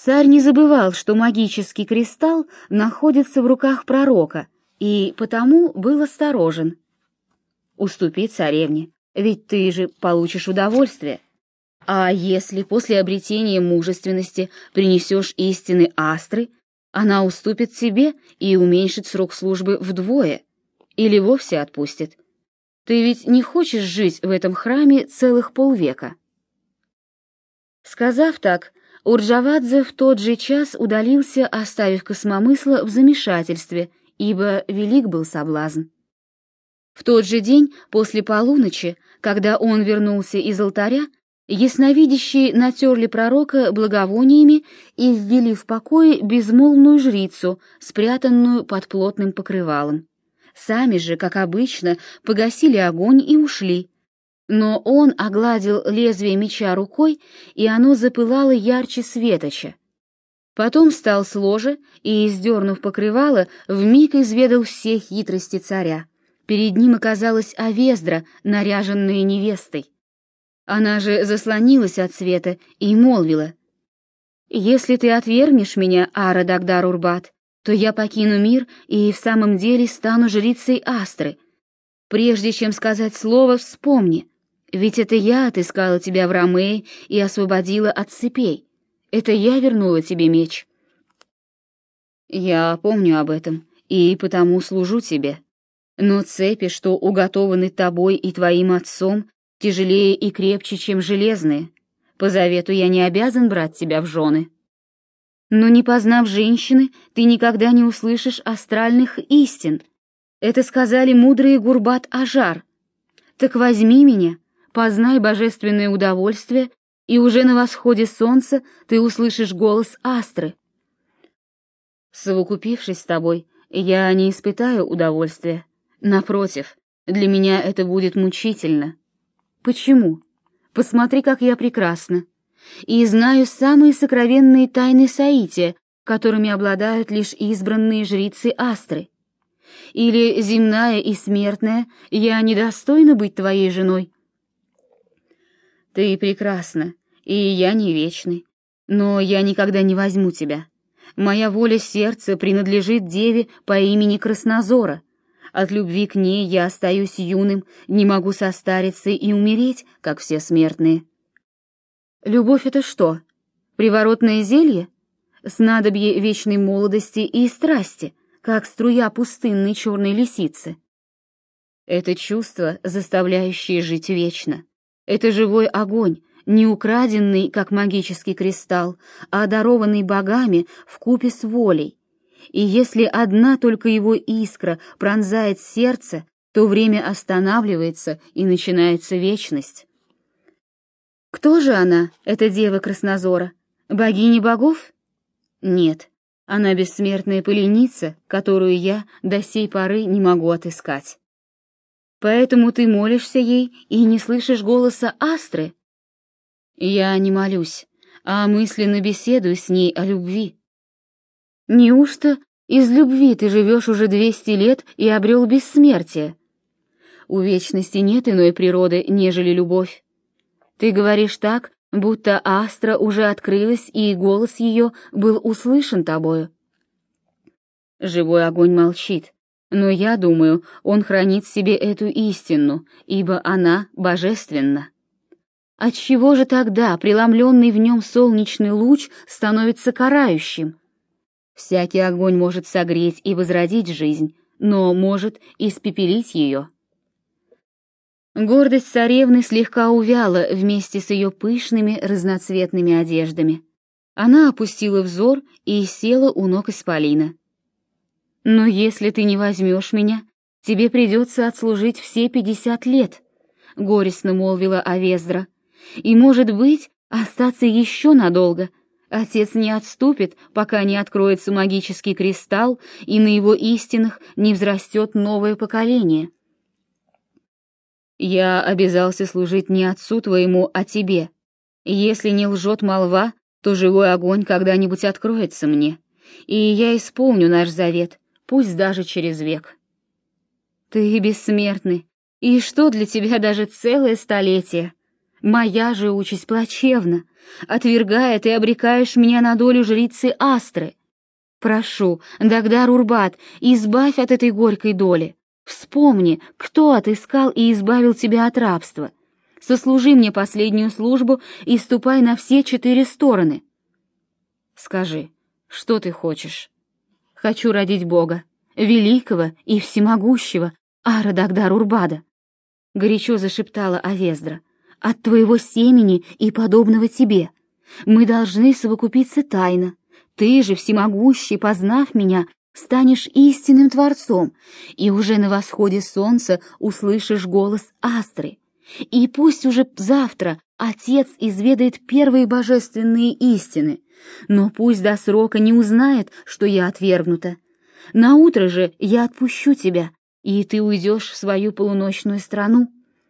Царь не забывал, что магический кристалл находится в руках пророка, и потому был осторожен. «Уступи царевне, ведь ты же получишь удовольствие. А если после обретения мужественности принесешь истины Астры, она уступит тебе и уменьшит срок службы вдвое, или вовсе отпустит. Ты ведь не хочешь жить в этом храме целых полвека». Сказав так, Урджавадзе в тот же час удалился, оставив Космомысла в замешательстве, ибо велик был соблазн. В тот же день, после полуночи, когда он вернулся из алтаря, ясновидящие натерли пророка благовониями и ввели в покое безмолвную жрицу, спрятанную под плотным покрывалом. Сами же, как обычно, погасили огонь и ушли. Но он огладил лезвие меча рукой, и оно запылало ярче светоча. Потом встал с ложа и, сдернув покрывало, вмиг изведал все хитрости царя. Перед ним оказалась Авездра, наряженная невестой. Она же заслонилась от света и молвила: «Если ты отвергнешь меня, Ара Дагдар-Урбат, то я покину мир и в самом деле стану жрицей Астры. Прежде чем сказать слово, вспомни, ведь это я отыскала тебя в Ромее и освободила от цепей. Это я вернула тебе меч». «Я помню об этом и потому служу тебе. Но цепи, что уготованы тобой и твоим отцом, тяжелее и крепче, чем железные. По завету я не обязан брать тебя в жены. Но не познав женщины, ты никогда не услышишь астральных истин. Это сказали мудрые Гурбат-Ажар. Так возьми меня, познай божественное удовольствие, и уже на восходе солнца ты услышишь голос Астры. Совокупившись с тобой, я не испытаю удовольствия. Напротив, для меня это будет мучительно. Почему? Посмотри, как я прекрасна. И знаю самые сокровенные тайны соития, которыми обладают лишь избранные жрицы Астры. Или, земная и смертная, я недостойна быть твоей женой? Ты прекрасна, и я не вечный, но я никогда не возьму тебя. Моя воля сердца принадлежит деве по имени Краснозора. От любви к ней я остаюсь юным, не могу состариться и умереть, как все смертные. Любовь — это что? Приворотное зелье? Снадобье вечной молодости и страсти, как струя пустынной черной лисицы? Это чувство, заставляющее жить вечно. Это живой огонь, не украденный, как магический кристалл, а дарованный богами вкупе с волей. И если одна только его искра пронзает сердце, то время останавливается и начинается вечность. Кто же она, эта дева Краснозора? Богиня богов? Нет, она бессмертная пыленица, которую я до сей поры не могу отыскать. Поэтому ты молишься ей и не слышишь голоса Астры? Я не молюсь, а мысленно беседую с ней о любви. Неужто из любви ты живешь уже 200 лет и обрел бессмертие? У вечности нет иной природы, нежели любовь. Ты говоришь так, будто Астра уже открылась, и голос ее был услышан тобою. Живой огонь молчит, но я думаю, он хранит в себе эту истину, ибо она божественна. Отчего же тогда преломленный в нем солнечный луч становится карающим? Всякий огонь может согреть и возродить жизнь, но может испепелить ее. Гордость царевны слегка увяла вместе с ее пышными разноцветными одеждами. Она опустила взор и села у ног исполина. «Но если ты не возьмешь меня, тебе придется отслужить все 50 лет», — горестно молвила Авездра. «И, может быть, остаться еще надолго. Отец не отступит, пока не откроется магический кристалл, и на его истинах не взрастет новое поколение». «Я обязался служить не отцу твоему, а тебе. Если не лжет молва, то живой огонь когда-нибудь откроется мне, и я исполню наш завет, пусть даже через век». «Ты бессмертный, и что для тебя даже целое столетие? Моя же участь плачевна. Отвергая, ты обрекаешь меня на долю жрицы Астры. Прошу, Дагдар-Урбат, избавь от этой горькой доли. Вспомни, кто отыскал и избавил тебя от рабства. Сослужи мне последнюю службу и ступай на все 4 стороны. Скажи, что ты хочешь? Хочу родить Бога, великого и всемогущего, Ара Дагдар-Урбада, горячо зашептала Авездра. От твоего семени и подобного тебе. Мы должны совокупиться тайно. Ты же, всемогущий, познав меня, станешь истинным Творцом, и уже на восходе солнца услышишь голос Астры. И пусть уже завтра Отец изведает первые божественные истины, но пусть до срока не узнает, что я отвергнута. Наутро же я отпущу тебя, и ты уйдешь в свою полуночную страну.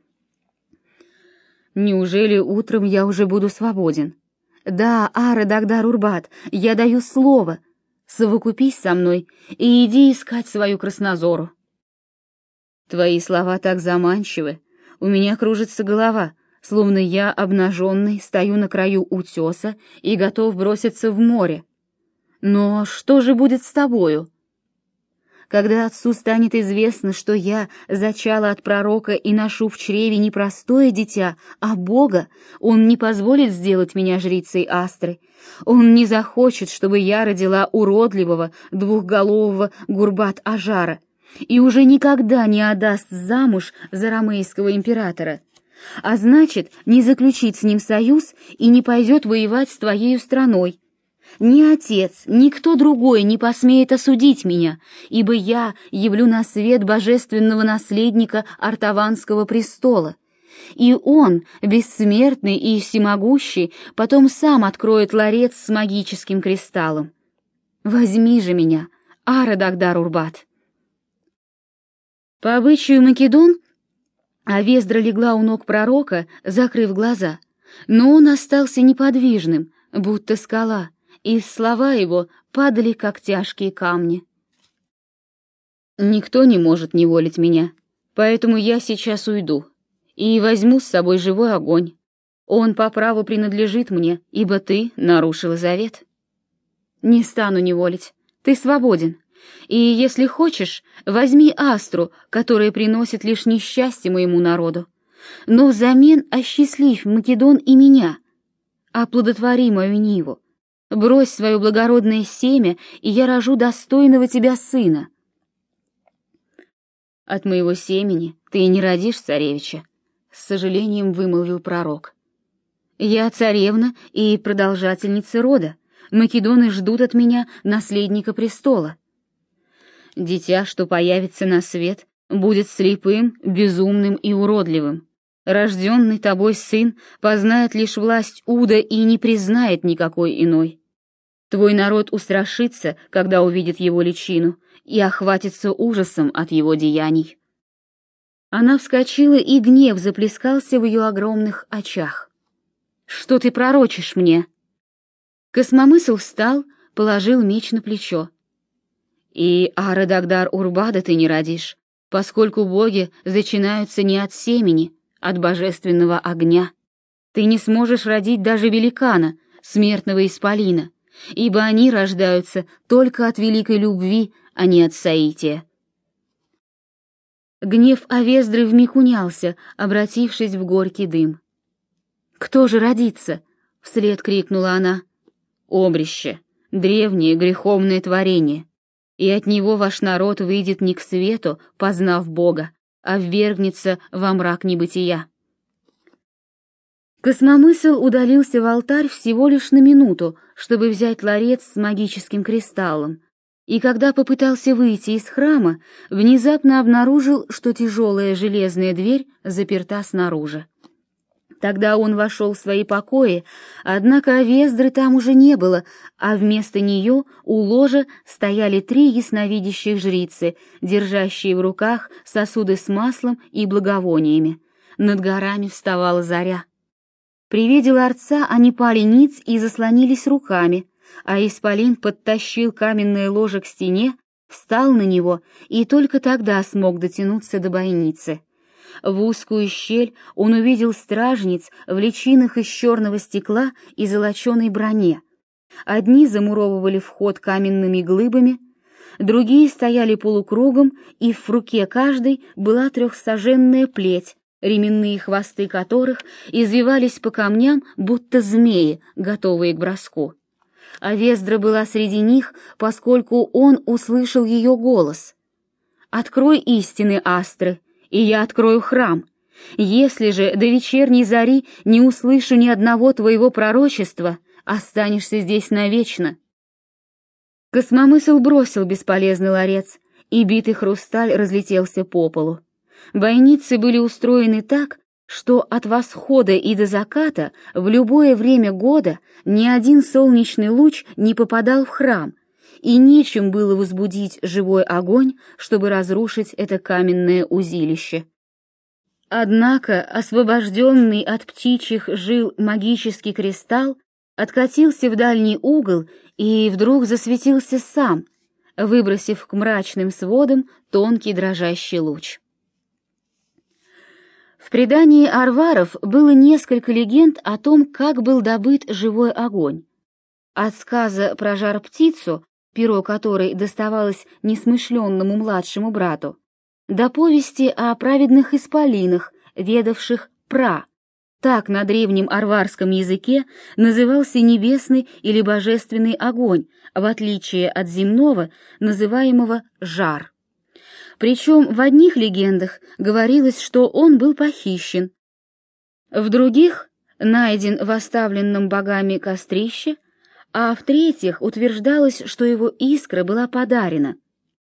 Неужели утром я уже буду свободен? Да, Ара Дагдар-Урбат, я даю слово. Совокупись со мной и иди искать свою Краснозору. Твои слова так заманчивы. У меня кружится голова, словно я, обнаженный, стою на краю утеса и готов броситься в море. Но что же будет с тобою? Когда отцу станет известно, что я зачала от пророка и ношу в чреве не простое дитя, а Бога, он не позволит сделать меня жрицей Астры. Он не захочет, чтобы я родила уродливого двухголового Гурбат-Ажара и уже никогда не отдаст замуж за ромейского императора. А значит, не заключит с ним союз и не пойдет воевать с твоею страной. Ни отец, ни кто другой не посмеет осудить меня, ибо я явлю на свет божественного наследника Артаванского престола. И он, бессмертный и всемогущий, потом сам откроет ларец с магическим кристаллом. Возьми же меня, Ара Дагдар-Урбат. По обычаю Македон, Авездра легла у ног пророка, закрыв глаза, но он остался неподвижным, будто скала, и слова его падали, как тяжкие камни. Никто не может неволить меня, поэтому я сейчас уйду и возьму с собой живой огонь. Он по праву принадлежит мне, ибо ты нарушила завет. Не стану неволить, ты свободен, и, если хочешь, возьми Астру, которая приносит лишь несчастье моему народу, но взамен осчастливь Македон и меня, оплодотвори мою ниву. Брось свое благородное семя, и я рожу достойного тебя сына. От моего семени ты не родишь царевича, с сожалением вымолвил пророк. Я царевна и продолжательница рода. Македоны ждут от меня наследника престола. Дитя, что появится на свет, будет слепым, безумным и уродливым. Рожденный тобой сын познает лишь власть Уда и не признает никакой иной. Твой народ устрашится, когда увидит его личину, и охватится ужасом от его деяний. Она вскочила, и гнев заплескался в ее огромных очах. «Что ты пророчишь мне?» Космомысл встал, положил меч на плечо. «И Ара Дагдар-Урбада ты не родишь, поскольку боги зачинаются не от семени, от божественного огня. Ты не сможешь родить даже великана, смертного исполина, ибо они рождаются только от великой любви, а не от соития». Гнев Авездры вмиг унялся, обратившись в горький дым. «Кто же родится?» — вслед крикнула она. «Обрище, древнее греховное творение, и от него ваш народ выйдет не к свету, познав Бога, а ввергнется во мрак небытия». Космомысл удалился в алтарь всего лишь на минуту, чтобы взять ларец с магическим кристаллом, и когда попытался выйти из храма, внезапно обнаружил, что тяжелая железная дверь заперта снаружи. Тогда он вошел в свои покои, однако Авездры там уже не было, а вместо нее у ложа стояли 3 ясновидящих жрицы, держащие в руках сосуды с маслом и благовониями. Над горами вставала заря. При виде ларца они пали ниц и заслонились руками, а исполин подтащил каменное ложе к стене, встал на него и только тогда смог дотянуться до бойницы. В узкую щель он увидел стражниц в личинах из черного стекла и золоченой броне. Одни замуровывали вход каменными глыбами, другие стояли полукругом, и в руке каждой была трехсаженная плеть, ременные хвосты которых извивались по камням, будто змеи, готовые к броску. А Вездра была среди них, поскольку он услышал ее голос. «Открой истины, Астры, и я открою храм. Если же до вечерней зари не услышу ни одного твоего пророчества, останешься здесь навечно». Космомысл бросил бесполезный ларец, и битый хрусталь разлетелся по полу. Бойницы были устроены так, что от восхода и до заката в любое время года ни один солнечный луч не попадал в храм, и нечем было возбудить живой огонь, чтобы разрушить это каменное узилище. Однако освобожденный от птичьих жил магический кристалл откатился в дальний угол и вдруг засветился сам, выбросив к мрачным сводам тонкий дрожащий луч. В предании арваров было несколько легенд о том, как был добыт живой огонь. От сказа про жар-птицу, перо которой доставалось несмышленному младшему брату, до повести о праведных исполинах, ведавших пра. Так на древнем арварском языке назывался небесный или божественный огонь, в отличие от земного, называемого жар. Причем в одних легендах говорилось, что он был похищен, в других — найден в оставленном богами кострище, а в третьих утверждалось, что его искра была подарена.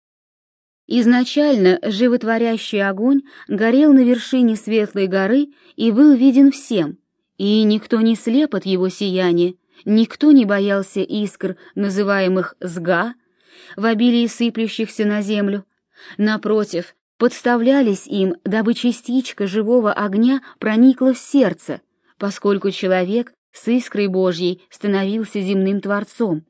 Изначально животворящий огонь горел на вершине светлой горы и был виден всем, и никто не слеп от его сияния, никто не боялся искр, называемых сга, в обилии сыплющихся на землю. Напротив, подставлялись им, дабы частичка живого огня проникла в сердце, поскольку человек с искрой Божьей становился земным творцом.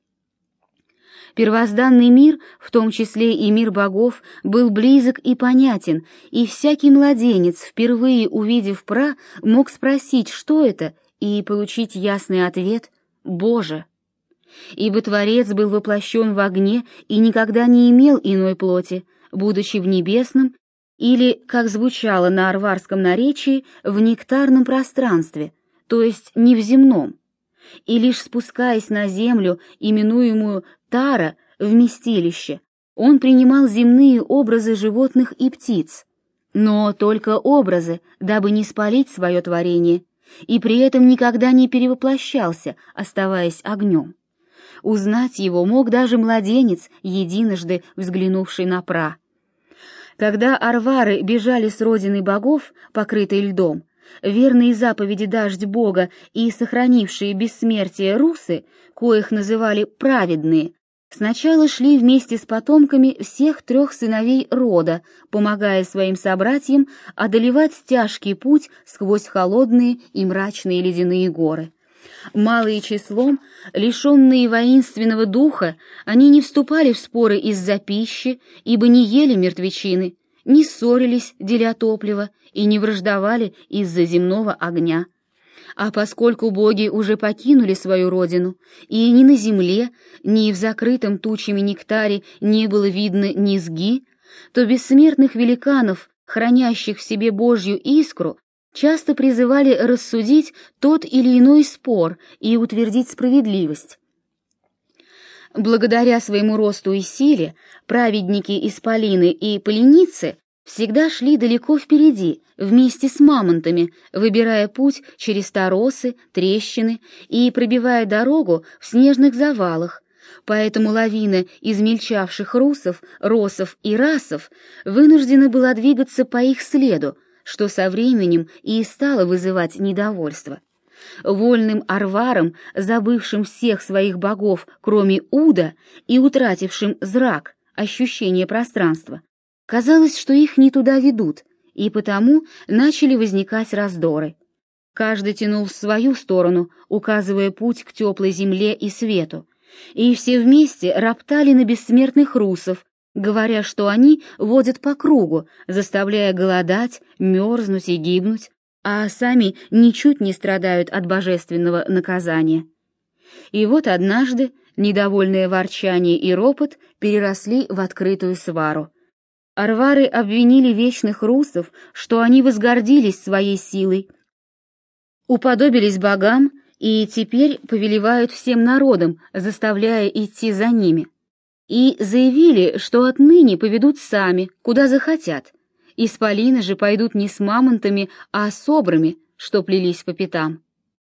Первозданный мир, в том числе и мир богов, был близок и понятен, и всякий младенец, впервые увидев пра, мог спросить, что это, и получить ясный ответ «Боже». Ибо Творец был воплощен в огне и никогда не имел иной плоти, будучи в небесном или, как звучало на арварском наречии, в нектарном пространстве, то есть не в земном. И лишь спускаясь на землю, именуемую Тара, вместилище, он принимал земные образы животных и птиц, но только образы, дабы не спалить свое творение, и при этом никогда не перевоплощался, оставаясь огнем. Узнать его мог даже младенец, единожды взглянувший на пра. Когда арвары бежали с родины богов, покрытой льдом, верные заповеди дождь Бога и сохранившие бессмертие русы, коих называли праведные, сначала шли вместе с потомками всех трех сыновей рода, помогая своим собратьям одолевать тяжкий путь сквозь холодные и мрачные ледяные горы. Малые числом, лишенные воинственного духа, они не вступали в споры из-за пищи, ибо не ели мертвечины, не ссорились, деля топливо, и не враждовали из-за земного огня. А поскольку боги уже покинули свою родину, и ни на земле, ни в закрытом тучами нектаре не было видно низги, то бессмертных великанов, хранящих в себе Божью искру, часто призывали рассудить тот или иной спор и утвердить справедливость. Благодаря своему росту и силе, праведники-исполины и поленицы всегда шли далеко впереди, вместе с мамонтами, выбирая путь через торосы, трещины и пробивая дорогу в снежных завалах, поэтому лавина измельчавших русов, росов и расов вынуждена была двигаться по их следу, что со временем и стало вызывать недовольство. Вольным арварам, забывшим всех своих богов, кроме Уда, и утратившим зрак, ощущение пространства, казалось, что их не туда ведут, и потому начали возникать раздоры. Каждый тянул в свою сторону, указывая путь к теплой земле и свету, и все вместе роптали на бессмертных русов, говоря, что они водят по кругу, заставляя голодать, мерзнуть и гибнуть, а сами ничуть не страдают от божественного наказания. И вот однажды недовольное ворчание и ропот переросли в открытую свару. Арвары обвинили вечных русов, что они возгордились своей силой, уподобились богам и теперь повелевают всем народам, заставляя идти за ними. И заявили, что отныне поведут сами, куда захотят. Исполины же пойдут не с мамонтами, а с обрами, что плелись по пятам.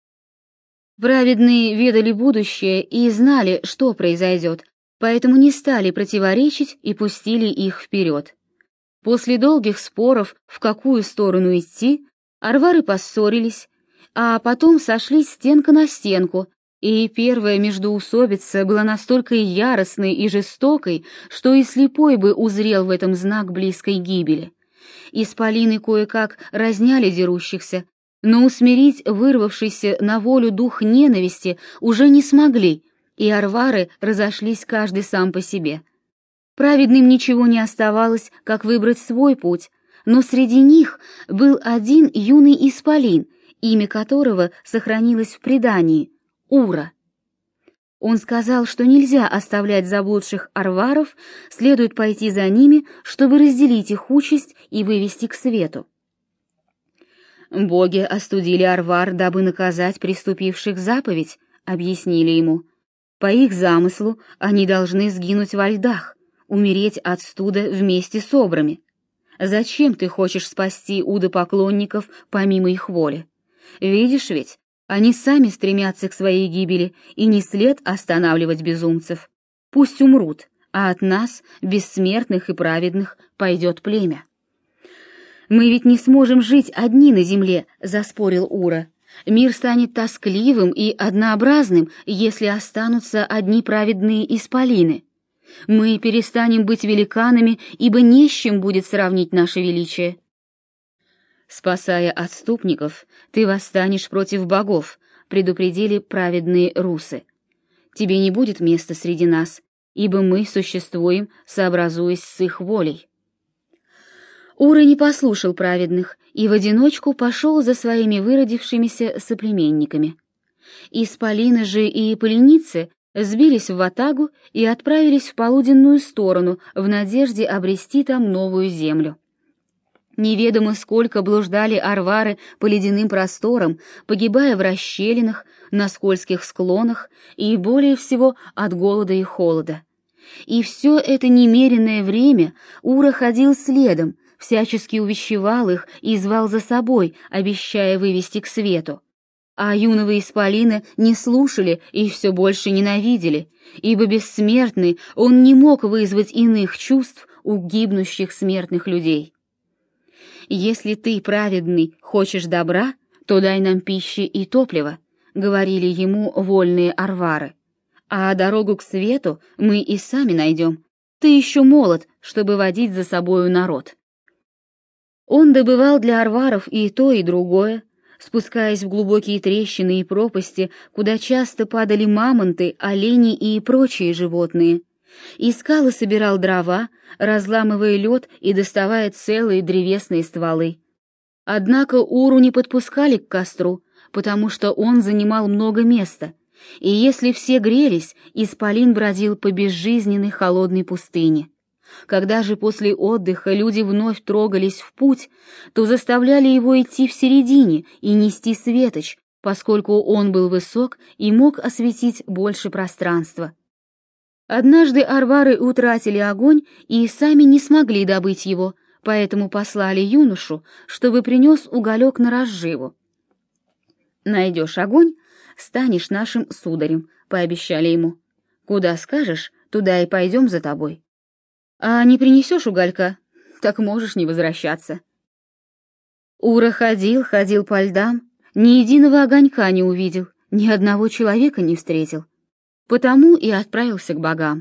Праведные ведали будущее и знали, что произойдет, поэтому не стали противоречить и пустили их вперед. После долгих споров, в какую сторону идти, арвары поссорились, а потом сошлись стенка на стенку, и первая междоусобица была настолько яростной и жестокой, что и слепой бы узрел в этом знак близкой гибели. Исполины кое-как разняли дерущихся, но усмирить вырвавшийся на волю дух ненависти уже не смогли, и арвары разошлись каждый сам по себе. Праведным ничего не оставалось, как выбрать свой путь, но среди них был один юный исполин, имя которого сохранилось в предании — Ура. Он сказал, что нельзя оставлять заблудших арваров, следует пойти за ними, чтобы разделить их участь и вывести к свету. «Боги остудили арвар, дабы наказать преступивших заповедь», — объяснили ему. «По их замыслу они должны сгинуть во льдах, умереть от студа вместе с обрами. Зачем ты хочешь спасти удопоклонников помимо их воли? Видишь ведь, они сами стремятся к своей гибели, и не след останавливать безумцев. Пусть умрут, а от нас, бессмертных и праведных, пойдет племя». «Мы ведь не сможем жить одни на земле», — заспорил Ура. «Мир станет тоскливым и однообразным, если останутся одни праведные исполины. Мы перестанем быть великанами, ибо не с чем будет сравнить наше величие». «Спасая отступников, ты восстанешь против богов», — предупредили праведные русы. «Тебе не будет места среди нас, ибо мы существуем, сообразуясь с их волей». Ура не послушал праведных и в одиночку пошел за своими выродившимися соплеменниками. Исполины же и поленицы сбились в ватагу и отправились в полуденную сторону в надежде обрести там новую землю. Неведомо сколько блуждали арвары по ледяным просторам, погибая в расщелинах, на скользких склонах и более всего от голода и холода. И все это немеренное время Ура ходил следом, всячески увещевал их и звал за собой, обещая вывести к свету. А юного исполина не слушали и все больше ненавидели, ибо бессмертный он не мог вызвать иных чувств у гибнущих смертных людей. «Если ты, праведный, хочешь добра, то дай нам пищи и топлива», — говорили ему вольные арвары. «А дорогу к свету мы и сами найдем. Ты еще молод, чтобы водить за собою народ». Он добывал для арваров и то, и другое, спускаясь в глубокие трещины и пропасти, куда часто падали мамонты, олени и прочие животные. Искал и собирал дрова, разламывая лед и доставая целые древесные стволы. Однако Уру не подпускали к костру, потому что он занимал много места, и если все грелись, исполин бродил по безжизненной холодной пустыне. Когда же после отдыха люди вновь трогались в путь, то заставляли его идти в середине и нести светоч, поскольку он был высок и мог осветить больше пространства. Однажды арвары утратили огонь и сами не смогли добыть его, поэтому послали юношу, чтобы принес уголек на разживу. «Найдешь огонь, станешь нашим сударем», — пообещали ему. «Куда скажешь, туда и пойдем за тобой. А не принесешь уголька, так можешь не возвращаться». Ура ходил по льдам, ни единого огонька не увидел, ни одного человека не встретил. Потому и отправился к богам.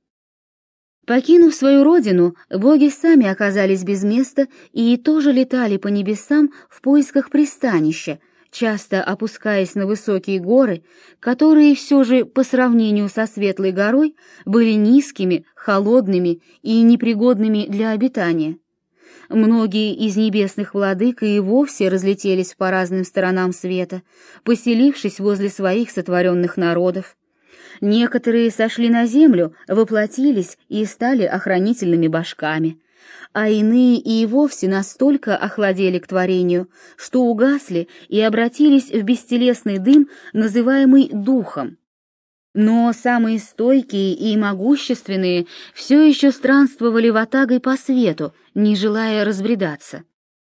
Покинув свою родину, боги сами оказались без места и тоже летали по небесам в поисках пристанища, часто опускаясь на высокие горы, которые все же по сравнению со Светлой горой были низкими, холодными и непригодными для обитания. Многие из небесных владык и вовсе разлетелись по разным сторонам света, поселившись возле своих сотворенных народов. Некоторые сошли на землю, воплотились и стали охранительными башками, а иные и вовсе настолько охладели к творению, что угасли и обратились в бестелесный дым, называемый духом. Но самые стойкие и могущественные все еще странствовали ватагой по свету, не желая разбредаться.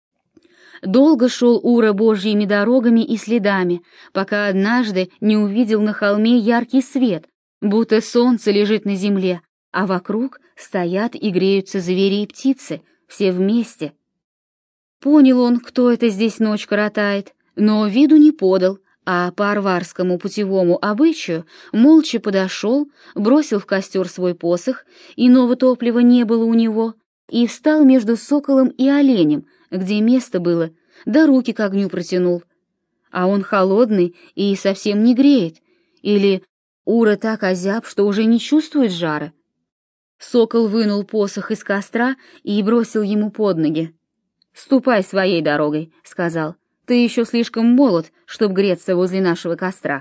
Долго шел Ура Божьими дорогами и следами, пока однажды не увидел на холме яркий свет, будто солнце лежит на земле, а вокруг стоят и греются звери и птицы, все вместе. Понял он, кто это здесь ночь коротает, но виду не подал, а по арварскому путевому обычаю молча подошел, бросил в костер свой посох, иного топлива не было у него, и встал между соколом и оленем, где место было, да руки к огню протянул. А он холодный и совсем не греет, или Ура так озяб, что уже не чувствует жара. Сокол вынул посох из костра и бросил ему под ноги. «Ступай своей дорогой», — сказал. «Ты еще слишком молод, чтоб греться возле нашего костра».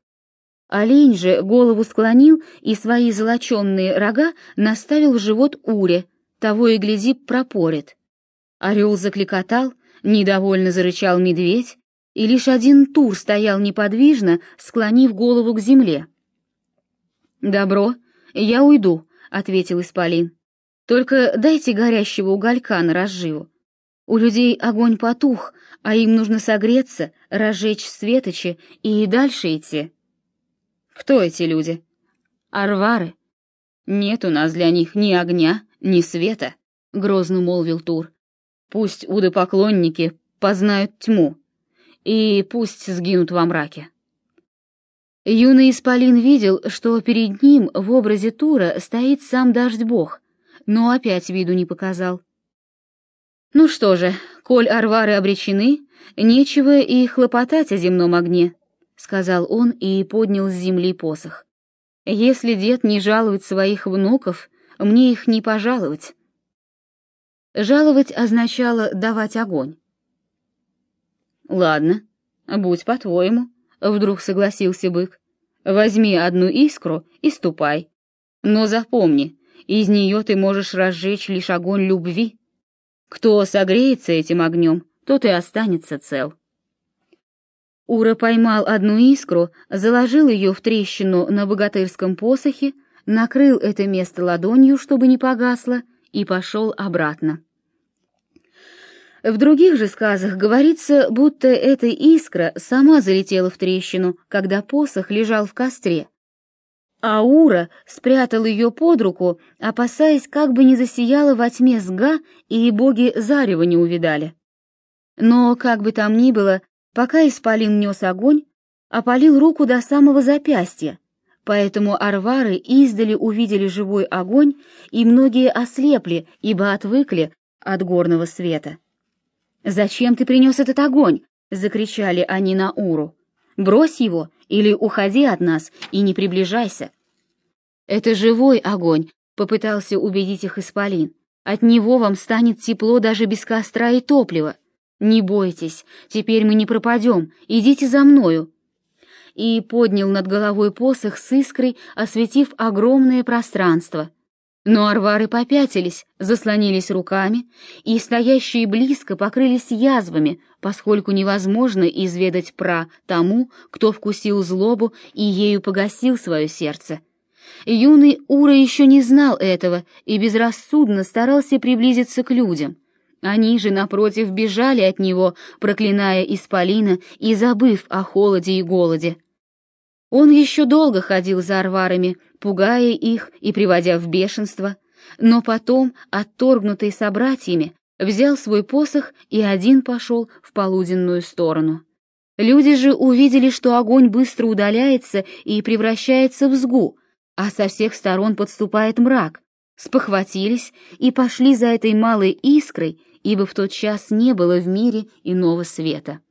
Олень же голову склонил и свои золоченные рога наставил в живот Уре, того и гляди пропорит. Орел закликотал, недовольно зарычал медведь, и лишь один тур стоял неподвижно, склонив голову к земле. «Добро, я уйду», — ответил исполин. «Только дайте горящего уголька на разживу. У людей огонь потух, а им нужно согреться, разжечь светочи и дальше идти». «Кто эти люди?» «Арвары». «Нет у нас для них ни огня, ни света», — грозно молвил Тур. «Пусть удопоклонники познают тьму, и пусть сгинут во мраке». Юный исполин видел, что перед ним в образе Тура стоит сам дождь-бог, но опять виду не показал. «Ну что же, коль арвары обречены, нечего и хлопотать о земном огне», — сказал он и поднял с земли посох. «Если дед не жалует своих внуков, мне их не пожаловать». Жаловать означало давать огонь. «Ладно, будь по-твоему», — вдруг согласился бык. «Возьми одну искру и ступай. Но запомни, из нее ты можешь разжечь лишь огонь любви. Кто согреется этим огнем, тот и останется цел». Ура поймал одну искру, заложил ее в трещину на богатырском посохе, накрыл это место ладонью, чтобы не погасло, и пошел обратно. В других же сказах говорится, будто эта искра сама залетела в трещину, когда посох лежал в костре. А Ура спрятал ее под руку, опасаясь, как бы не засияла во тьме сга, и боги зарева не увидали. Но, как бы там ни было, пока исполин нес огонь, опалил руку до самого запястья, поэтому арвары издали увидели живой огонь, и многие ослепли, ибо отвыкли от горного света. «Зачем ты принес этот огонь?» — закричали они на Уру. «Брось его или уходи от нас и не приближайся». «Это живой огонь», — попытался убедить их исполин. «От него вам станет тепло даже без костра и топлива. Не бойтесь, теперь мы не пропадем, идите за мною». И поднял над головой посох с искрой, осветив огромное пространство. Но арвары попятились, заслонились руками, и стоящие близко покрылись язвами, поскольку невозможно изведать тому, кто вкусил злобу и ею погасил свое сердце. Юный Ура еще не знал этого и безрассудно старался приблизиться к людям. Они же, напротив, бежали от него, проклиная исполина и забыв о холоде и голоде. Он еще долго ходил за арварами, пугая их и приводя в бешенство, но потом, отторгнутый собратьями, взял свой посох и один пошел в полуденную сторону. Люди же увидели, что огонь быстро удаляется и превращается в сгу, а со всех сторон подступает мрак, спохватились и пошли за этой малой искрой, ибо в тот час не было в мире иного света.